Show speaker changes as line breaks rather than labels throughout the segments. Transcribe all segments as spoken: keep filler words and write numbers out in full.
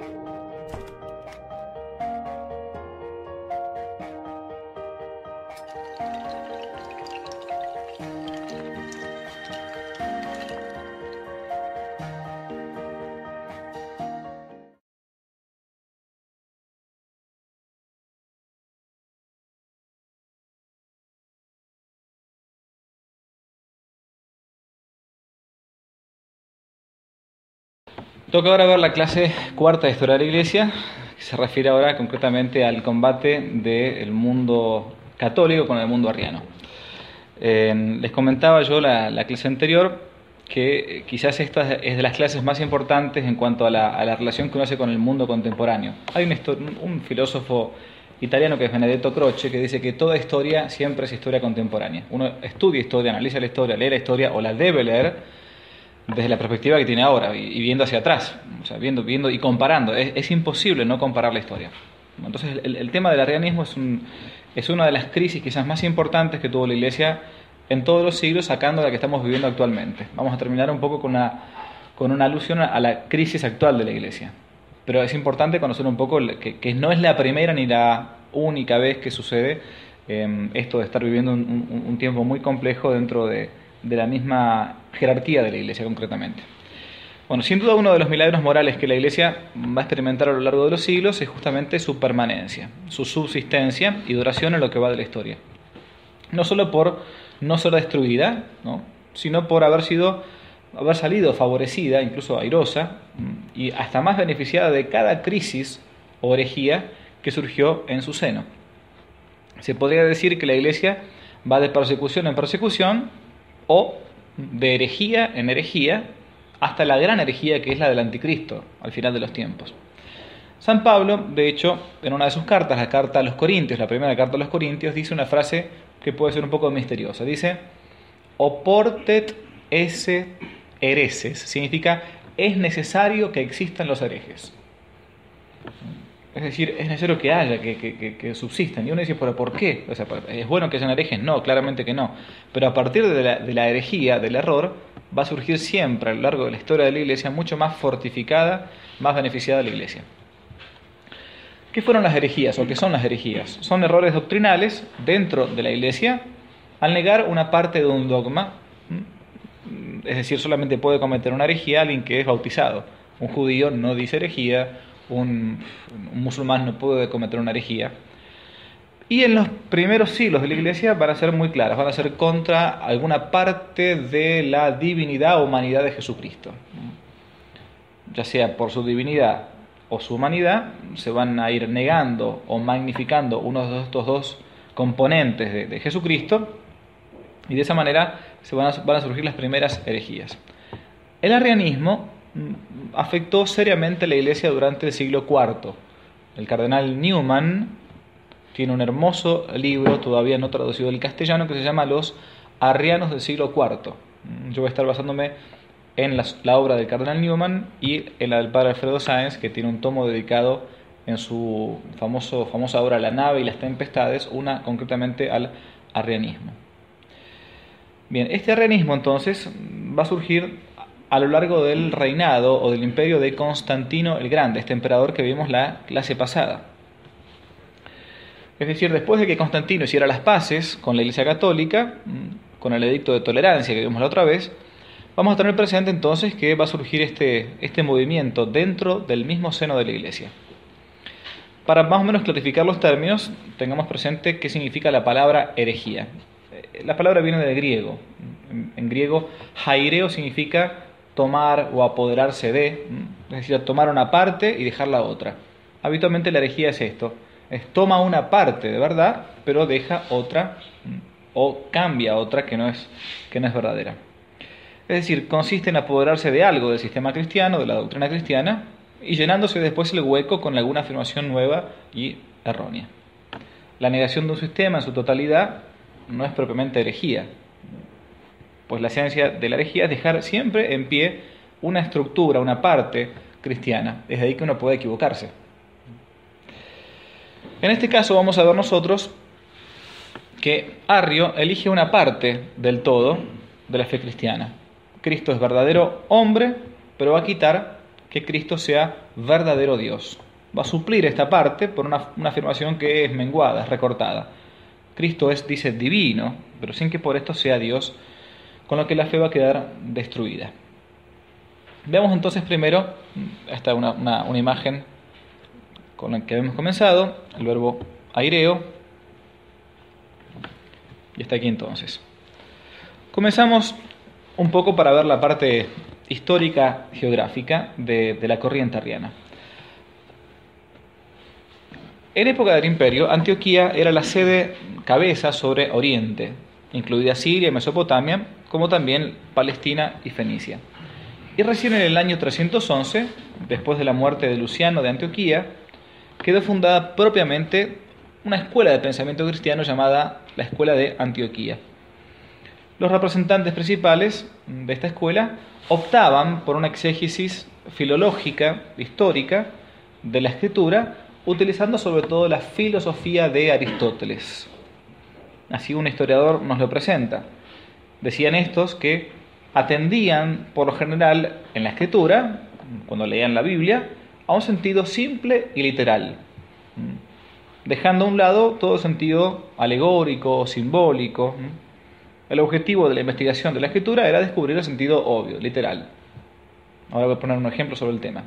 Toca ahora ver la clase cuarta de Historia de la Iglesia, que se refiere ahora concretamente al combate del mundo católico con el mundo arriano. Eh, les comentaba yo la, la clase anterior que quizás esta es de las clases más importantes en cuanto a la, a la relación que uno hace con el mundo contemporáneo. Hay un, un filósofo italiano que es Benedetto Croce que dice que toda historia siempre es historia contemporánea. Uno estudia historia, analiza la historia, lee la historia o la debe leer desde la perspectiva que tiene ahora y, y viendo hacia atrás, o sea, viendo, viendo y comparando. Es, es imposible no comparar la historia. Entonces el, el tema del arrianismo es, un, es una de las crisis quizás más importantes que tuvo la Iglesia en todos los siglos, sacando la que estamos viviendo actualmente. Vamos a terminar un poco con una, con una alusión a la crisis actual de la Iglesia. Pero es importante conocer un poco que, que no es la primera ni la única vez que sucede eh, esto de estar viviendo un, un, un tiempo muy complejo dentro de, de la misma jerarquía de la Iglesia concretamente. Bueno, sin duda uno de los milagros morales que la Iglesia va a experimentar a lo largo de los siglos es justamente su permanencia, su subsistencia y duración en lo que va de la historia. No solo por no ser destruida, ¿no?, sino por haber sido, haber salido favorecida, incluso airosa, y hasta más beneficiada de cada crisis o herejía que surgió en su seno. Se podría decir que la Iglesia va de persecución en persecución o de herejía en herejía hasta la gran herejía que es la del anticristo al final de los tiempos. San Pablo, de hecho, en una de sus cartas, la carta a los Corintios, la primera carta a los Corintios, dice una frase que puede ser un poco misteriosa. Dice, oportet esse hereses, significa es necesario que existan los herejes. Es decir, es necesario que haya, que, que, que subsistan. Y uno dice, ¿pero por qué? O sea, ¿es bueno que hayan herejes? No, claramente que no. Pero a partir de la, de la herejía, del error, va a surgir siempre a lo largo de la historia de la Iglesia mucho más fortificada, más beneficiada la Iglesia. ¿Qué fueron las herejías o qué son las herejías? Son errores doctrinales dentro de la Iglesia al negar una parte de un dogma. Es decir, solamente puede cometer una herejía alguien que es bautizado. Un judío no dice herejía, un, un musulmán no puede cometer una herejía. Y en los primeros siglos de la Iglesia van a ser muy claras, van a ser contra alguna parte de la divinidad o humanidad de Jesucristo. Ya sea por su divinidad o su humanidad, se van a ir negando o magnificando uno de estos dos componentes de, de Jesucristo, y de esa manera se van a, van a surgir las primeras herejías. El arrianismo afectó seriamente a la Iglesia durante el siglo cuarto. El cardenal Newman tiene un hermoso libro, todavía no traducido al castellano, que se llama Los Arrianos del siglo cuarto. Yo voy a estar basándome en la, la obra del cardenal Newman y en la del padre Alfredo Sáenz, que tiene un tomo dedicado en su famoso, famosa obra La nave y las tempestades, una concretamente al arrianismo. Bien, este arrianismo entonces va a surgir a lo largo del reinado o del imperio de Constantino el Grande, este emperador que vimos la clase pasada. Es decir, después de que Constantino hiciera las paces con la Iglesia Católica, con el edicto de tolerancia que vimos la otra vez, vamos a tener presente entonces que va a surgir este, este movimiento dentro del mismo seno de la Iglesia. Para más o menos clarificar los términos, tengamos presente qué significa la palabra herejía. La palabra viene del griego. En, en griego, haireo significa tomar o apoderarse de, es decir, tomar una parte y dejar la otra. Habitualmente la herejía es esto, es toma una parte de verdad, pero deja otra o cambia otra que no es, que no es verdadera. Es decir, consiste en apoderarse de algo del sistema cristiano, de la doctrina cristiana, y llenándose después el hueco con alguna afirmación nueva y errónea. La negación de un sistema en su totalidad no es propiamente herejía, pues la esencia de la herejía es dejar siempre en pie una estructura, una parte cristiana. Es de ahí que uno puede equivocarse. En este caso vamos a ver nosotros que Arrio elige una parte del todo de la fe cristiana. Cristo es verdadero hombre, pero va a quitar que Cristo sea verdadero Dios. Va a suplir esta parte por una, una afirmación que es menguada, es recortada. Cristo es, dice, divino, pero sin que por esto sea Dios, con lo que la fe va a quedar destruida. Veamos entonces primero, esta es una, una, una imagen con la que hemos comenzado, el verbo aireo, y está aquí entonces. Comenzamos un poco para ver la parte histórica, geográfica de, de la corriente arriana. En época del Imperio, Antioquía era la sede cabeza sobre Oriente, incluida Siria y Mesopotamia, como también Palestina y Fenicia. Y recién en el año trescientos once, después de la muerte de Luciano de Antioquía, quedó fundada propiamente una escuela de pensamiento cristiano llamada la Escuela de Antioquía. Los representantes principales de esta escuela optaban por una exégesis filológica, histórica, de la Escritura, utilizando sobre todo la filosofía de Aristóteles. Así un historiador nos lo presenta. Decían estos que atendían, por lo general, en la Escritura, cuando leían la Biblia, a un sentido simple y literal, dejando a un lado todo sentido alegórico, simbólico. El objetivo de la investigación de la Escritura era descubrir el sentido obvio, literal. Ahora voy a poner un ejemplo sobre el tema.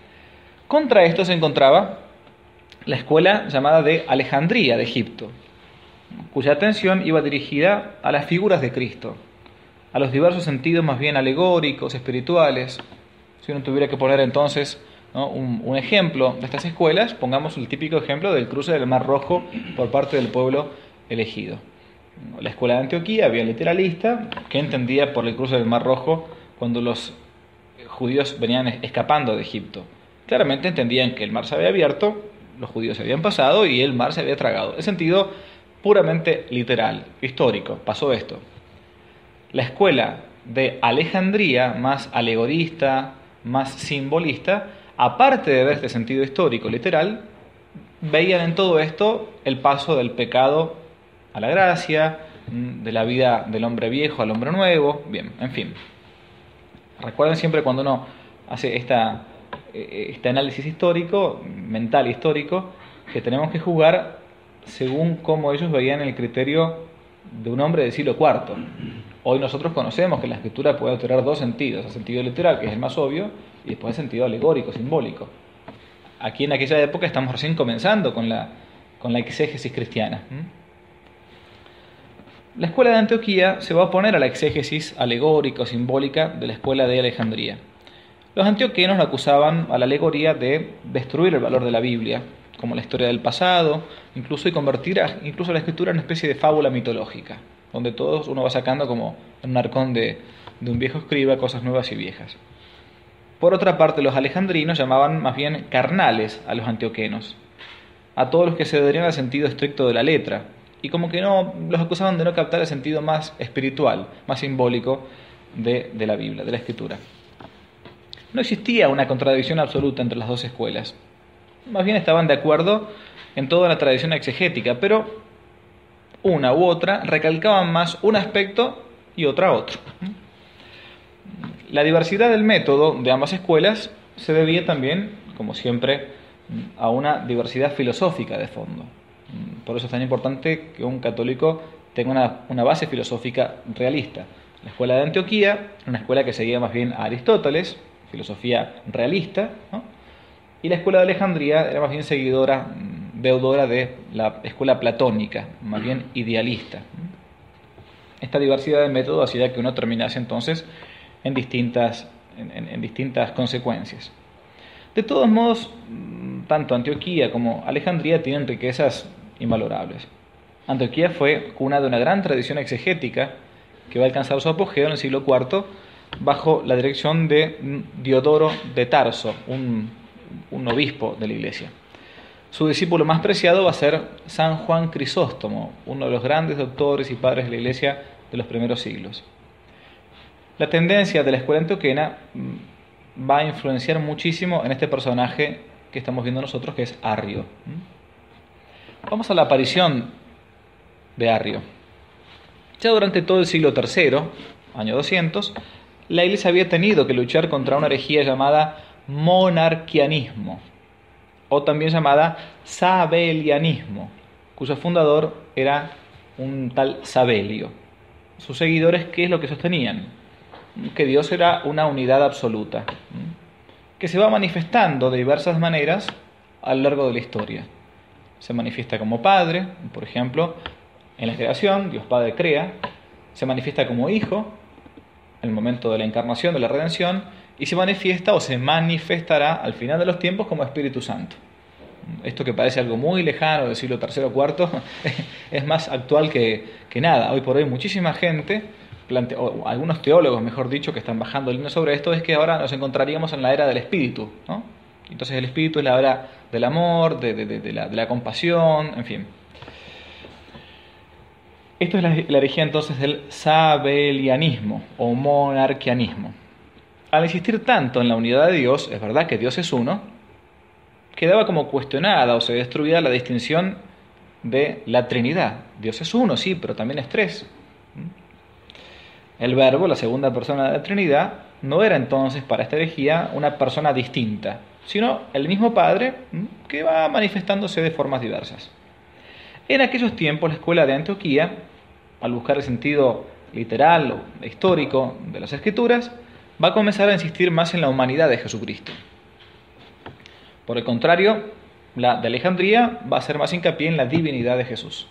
Contra esto se encontraba la escuela llamada de Alejandría de Egipto, cuya atención iba dirigida a las figuras de Cristo, a los diversos sentidos más bien alegóricos, espirituales. Si uno tuviera que poner entonces, ¿no?, un, un ejemplo de estas escuelas, pongamos el típico ejemplo del cruce del Mar Rojo por parte del pueblo elegido. La escuela de Antioquía había literalista, que entendía por el cruce del Mar Rojo cuando los judíos venían escapando de Egipto. Claramente entendían que el mar se había abierto, los judíos se habían pasado y el mar se había tragado. En sentido puramente literal, histórico, pasó esto. La escuela de Alejandría, más alegorista, más simbolista, aparte de ver este sentido histórico, literal, veían en todo esto el paso del pecado a la gracia, de la vida del hombre viejo al hombre nuevo, bien, en fin. Recuerden siempre cuando uno hace esta, este análisis histórico, mental histórico, que tenemos que jugar según cómo ellos veían el criterio de un hombre del siglo cuarto. Hoy nosotros conocemos que la escritura puede tener dos sentidos, el sentido literal, que es el más obvio, y después el sentido alegórico, simbólico. Aquí en aquella época estamos recién comenzando con la, con la exégesis cristiana. La escuela de Antioquía se va a oponer a la exégesis alegórica o simbólica de la escuela de Alejandría. Los antioquenos lo acusaban a la alegoría de destruir el valor de la Biblia, como la historia del pasado, incluso y convertir a, incluso a la escritura en una especie de fábula mitológica, donde todos uno va sacando como en un arcón de, de un viejo escriba cosas nuevas y viejas. Por otra parte, los alejandrinos llamaban más bien carnales a los antioquenos, a todos los que se adherían al sentido estricto de la letra, y como que no los acusaban de no captar el sentido más espiritual, más simbólico de, de la Biblia, de la Escritura. No existía una contradicción absoluta entre las dos escuelas. Más bien estaban de acuerdo en toda la tradición exegética, pero una u otra recalcaban más un aspecto y otra otro. La diversidad del método de ambas escuelas se debía también, como siempre, a una diversidad filosófica de fondo. Por eso es tan importante que un católico tenga una, una base filosófica realista. La escuela de Antioquía, una escuela que seguía más bien a Aristóteles, filosofía realista, ¿no? Y la escuela de Alejandría era más bien seguidora, deudora de la escuela platónica, más bien idealista. Esta diversidad de métodos hacía que uno terminase entonces en distintas, en, en, en distintas consecuencias. De todos modos, tanto Antioquía como Alejandría tienen riquezas invalorables. Antioquía fue cuna de una gran tradición exegética que va a alcanzar su apogeo en el siglo cuarto bajo la dirección de Diodoro de Tarso, un, un obispo de la iglesia. Su discípulo más preciado va a ser San Juan Crisóstomo, uno de los grandes doctores y padres de la iglesia de los primeros siglos. La tendencia de la escuela antioquena va a influenciar muchísimo en este personaje que estamos viendo nosotros, que es Arrio. Vamos a la aparición de Arrio. Ya durante todo el siglo tercero, año doscientos, la Iglesia había tenido que luchar contra una herejía llamada monarquianismo, o también llamada sabelianismo, cuyo fundador era un tal Sabelio. Sus seguidores, ¿qué es lo que sostenían? Que Dios era una unidad absoluta, que se va manifestando de diversas maneras a lo largo de la historia. Se manifiesta como Padre, por ejemplo, en la creación, Dios Padre crea. Se manifiesta como Hijo, en el momento de la encarnación, de la redención, y se manifiesta o se manifestará al final de los tiempos como Espíritu Santo. Esto que parece algo muy lejano del siglo tercero o cuarto es más actual que, que nada. Hoy por hoy muchísima gente, plante, o algunos teólogos mejor dicho, que están bajando líneas sobre esto, es que ahora nos encontraríamos en la era del Espíritu, ¿no? Entonces el Espíritu es la era del amor, de, de, de, de, la, de la compasión, en fin. Esto es la, la herejía entonces del sabelianismo o monarquianismo. Al insistir tanto en la unidad de Dios, es verdad que Dios es uno, quedaba como cuestionada o se destruía la distinción de la Trinidad. Dios es uno, sí, pero también es tres. El Verbo, la segunda persona de la Trinidad, no era entonces para esta herejía una persona distinta, sino el mismo Padre que va manifestándose de formas diversas. En aquellos tiempos la escuela de Antioquía, al buscar el sentido literal o histórico de las Escrituras, va a comenzar a insistir más en la humanidad de Jesucristo. Por el contrario, la de Alejandría va a hacer más hincapié en la divinidad de Jesús.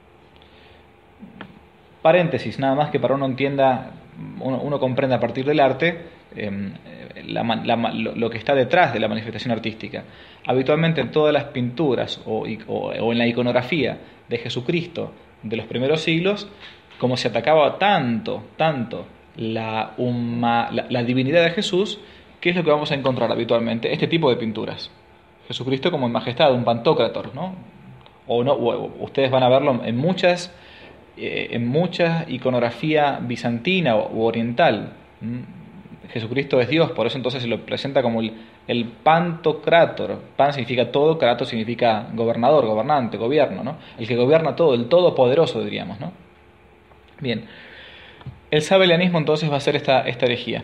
Paréntesis, nada más que para uno entienda, uno, uno comprenda a partir del arte eh, la, la, lo, lo que está detrás de la manifestación artística. Habitualmente en todas las pinturas o, o, o en la iconografía de Jesucristo de los primeros siglos, como se atacaba tanto, tanto la, uma, la, la divinidad de Jesús, ¿qué es lo que vamos a encontrar habitualmente? Este tipo de pinturas. Jesucristo como en majestad, un pantocrator, ¿no? O no, o ustedes van a verlo en muchas, eh, en mucha iconografía bizantina o oriental. Jesucristo es Dios, por eso entonces se lo presenta como el, el pantocrator. Pan significa todo, kratos significa gobernador, gobernante, gobierno, ¿no? El que gobierna todo, el todopoderoso, diríamos, ¿no? Bien, el sabelianismo entonces va a ser esta, esta herejía.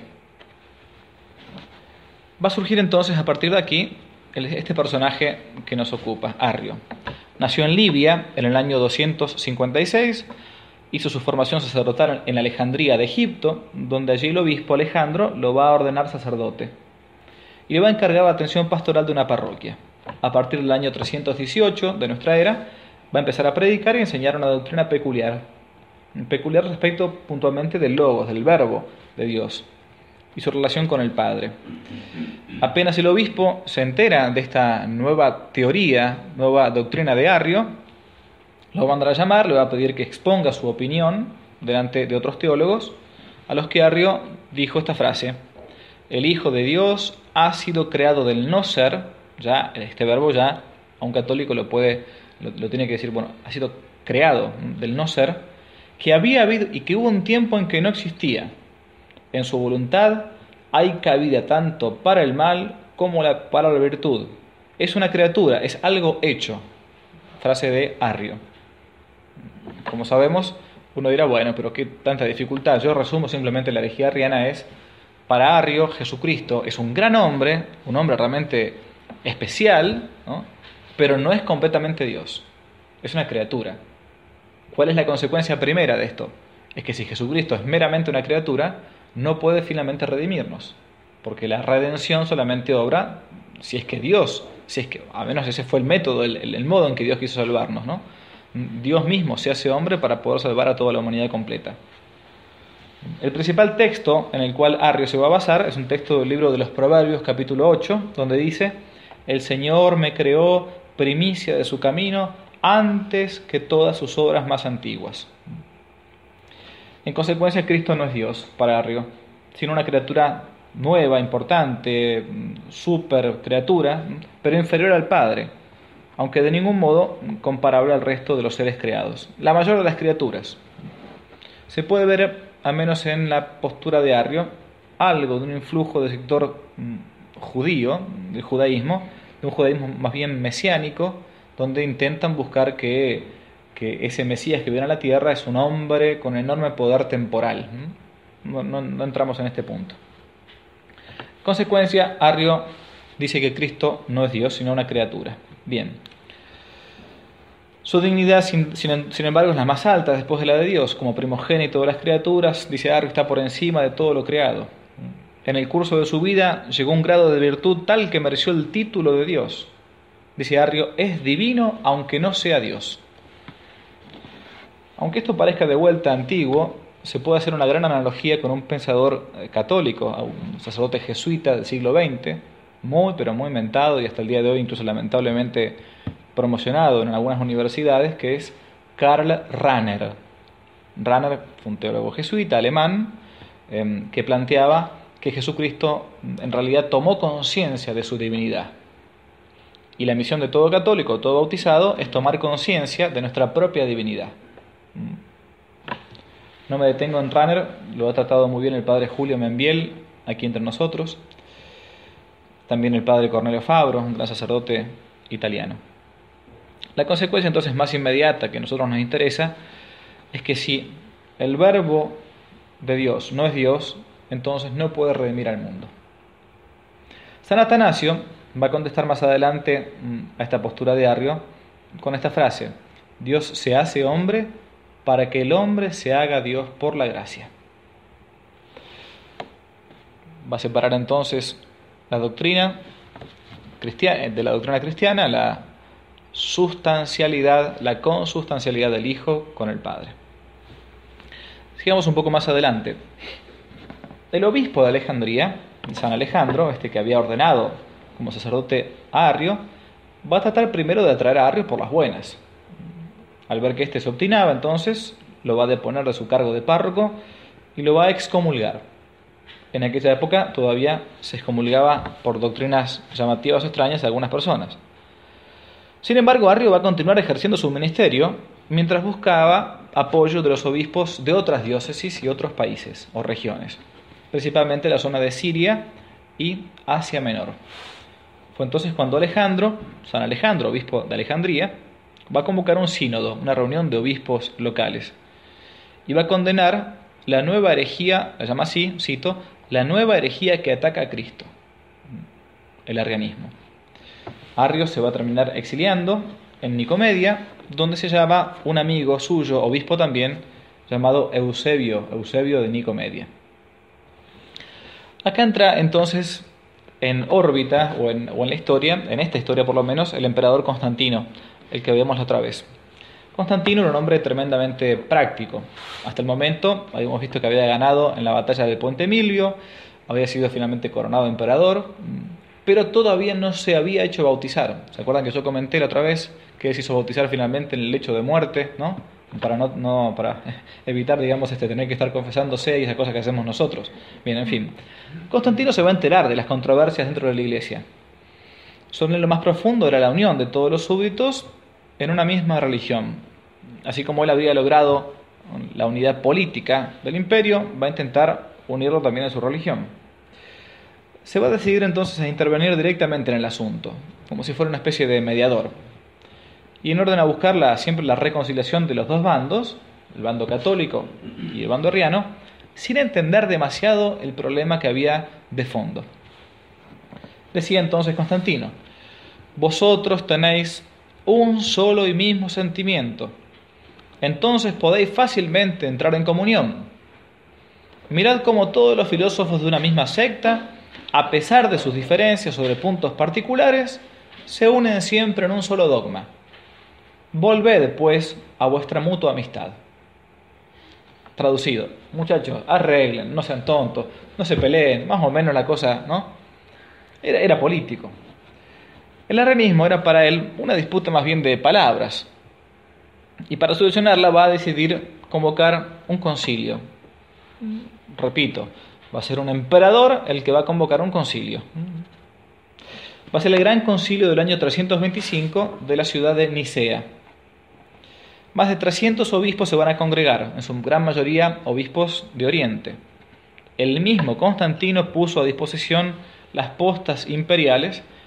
Va a surgir entonces a partir de aquí este personaje que nos ocupa, Arrio. Nació en Libia en el año doscientos cincuenta y seis, hizo su formación sacerdotal en Alejandría de Egipto, donde allí el obispo Alejandro lo va a ordenar sacerdote y le va a encargar la atención pastoral de una parroquia. A partir del año trescientos dieciocho de nuestra era, va a empezar a predicar y enseñar una doctrina peculiar, peculiar respecto puntualmente del Logos, del Verbo de Dios, y su relación con el Padre. Apenas el obispo se entera de esta nueva teoría, nueva doctrina de Arrio, lo va a mandar a llamar, le va a pedir que exponga su opinión delante de otros teólogos, a los que Arrio dijo esta frase: el Hijo de Dios ha sido creado del no ser. Ya este verbo ya a un católico lo puede, lo, lo tiene que decir, bueno, ha sido creado del no ser, que había habido y que hubo un tiempo en que no existía. En su voluntad hay cabida tanto para el mal como la, para la virtud. Es una criatura, es algo hecho. Frase de Arrio. Como sabemos, uno dirá, bueno, pero qué tanta dificultad. Yo resumo simplemente la herejía arriana es, para Arrio, Jesucristo es un gran hombre, un hombre realmente especial, ¿no? Pero no es completamente Dios. Es una criatura. ¿Cuál es la consecuencia primera de esto? Es que si Jesucristo es meramente una criatura, no puede finalmente redimirnos, porque la redención solamente obra si es que Dios, si es que, a menos ese fue el método, el, el modo en que Dios quiso salvarnos, ¿no? Dios mismo se hace hombre para poder salvar a toda la humanidad completa. El principal texto en el cual Arrio se va a basar es un texto del libro de los Proverbios, capítulo ocho, donde dice: el Señor me creó primicia de su camino antes que todas sus obras más antiguas. En consecuencia, Cristo no es Dios para Arrio, sino una criatura nueva, importante, super criatura, pero inferior al Padre, aunque de ningún modo comparable al resto de los seres creados, la mayor de las criaturas. Se puede ver, al menos en la postura de Arrio, algo de un influjo del sector judío, del judaísmo, de un judaísmo más bien mesiánico, donde intentan buscar que que ese Mesías que viene a la tierra es un hombre con enorme poder temporal. No, no, no entramos en este punto. En consecuencia, Arrio dice que Cristo no es Dios, sino una criatura. Bien. Su dignidad, sin, sin, sin embargo, es la más alta después de la de Dios. Como primogénito de las criaturas, dice Arrio, está por encima de todo lo creado. En el curso de su vida llegó a un grado de virtud tal que mereció el título de Dios. Dice Arrio, es divino aunque no sea Dios. Aunque esto parezca de vuelta antiguo, se puede hacer una gran analogía con un pensador católico, un sacerdote jesuita del siglo veinte, muy pero muy mentado y hasta el día de hoy incluso lamentablemente promocionado en algunas universidades, que es Karl Rahner. Rahner fue un teólogo jesuita alemán eh, que planteaba que Jesucristo en realidad tomó conciencia de su divinidad. Y la misión de todo católico, todo bautizado, es tomar conciencia de nuestra propia divinidad. No me detengo en Rahner, lo ha tratado muy bien el padre Julio Membiel, aquí entre nosotros. También el padre Cornelio Fabro, un gran sacerdote italiano. La consecuencia entonces más inmediata que a nosotros nos interesa es que si el verbo de Dios no es Dios, entonces no puede redimir al mundo. San Atanasio va a contestar más adelante a esta postura de Arrio con esta frase: Dios se hace hombre para que el hombre se haga Dios por la gracia. Va a separar entonces la doctrina cristiana, de la doctrina cristiana, la sustancialidad, la consustancialidad del Hijo con el Padre. Sigamos un poco más adelante. El obispo de Alejandría, San Alejandro, este que había ordenado como sacerdote a Arrio, va a tratar primero de atraer a Arrio por las buenas. Al ver que éste se obstinaba, entonces lo va a deponer de su cargo de párroco y lo va a excomulgar. En aquella época todavía se excomulgaba por doctrinas llamativas o extrañas a algunas personas. Sin embargo, Arrio va a continuar ejerciendo su ministerio mientras buscaba apoyo de los obispos de otras diócesis y otros países o regiones, principalmente la zona de Siria y Asia Menor. Fue entonces cuando Alejandro, San Alejandro, obispo de Alejandría, va a convocar un sínodo, una reunión de obispos locales, y va a condenar la nueva herejía, la llama así, cito, la nueva herejía que ataca a Cristo, el arrianismo. Arrio se va a terminar exiliando en Nicomedia, donde se llama un amigo suyo, obispo también, llamado Eusebio, Eusebio de Nicomedia. Acá entra entonces en órbita, o en, o en la historia, en esta historia por lo menos, el emperador Constantino, el que veíamos la otra vez. Constantino era un hombre tremendamente práctico. Hasta el momento habíamos visto que había ganado en la batalla del Puente Milvio, había sido finalmente coronado emperador, pero todavía no se había hecho bautizar. ¿Se acuerdan que yo comenté la otra vez que él se hizo bautizar finalmente en el lecho de muerte, ¿no? Para, no, no, para evitar, digamos, este, tener que estar confesándose y esas cosas que hacemos nosotros. Bien, en fin. Constantino se va a enterar de las controversias dentro de la iglesia. Sobre lo más profundo era la unión de todos los súbditos en una misma religión. Así como él había logrado la unidad política del imperio, va a intentar unirlo también en su religión. Se va a decidir entonces a intervenir directamente en el asunto, como si fuera una especie de mediador. Y en orden a buscar la, siempre la reconciliación de los dos bandos, el bando católico y el bando arriano, sin entender demasiado el problema que había de fondo. Decía entonces Constantino: vosotros tenéis un solo y mismo sentimiento, entonces podéis fácilmente entrar en comunión. Mirad cómo todos los filósofos de una misma secta, a pesar de sus diferencias sobre puntos particulares, se unen siempre en un solo dogma. Volved, pues, a vuestra mutua amistad. Traducido: muchachos, arreglen, no sean tontos, no se peleen, más o menos la cosa, ¿no? Era, era político. El arrianismo era para él una disputa más bien de palabras. Y para solucionarla va a decidir convocar un concilio. Repito, va a ser un emperador el que va a convocar un concilio. Va a ser el gran concilio del año trescientos veinticinco de la ciudad de Nicea. Más de trescientos obispos se van a congregar, en su gran mayoría obispos de Oriente. El mismo Constantino puso a disposición las postas imperiales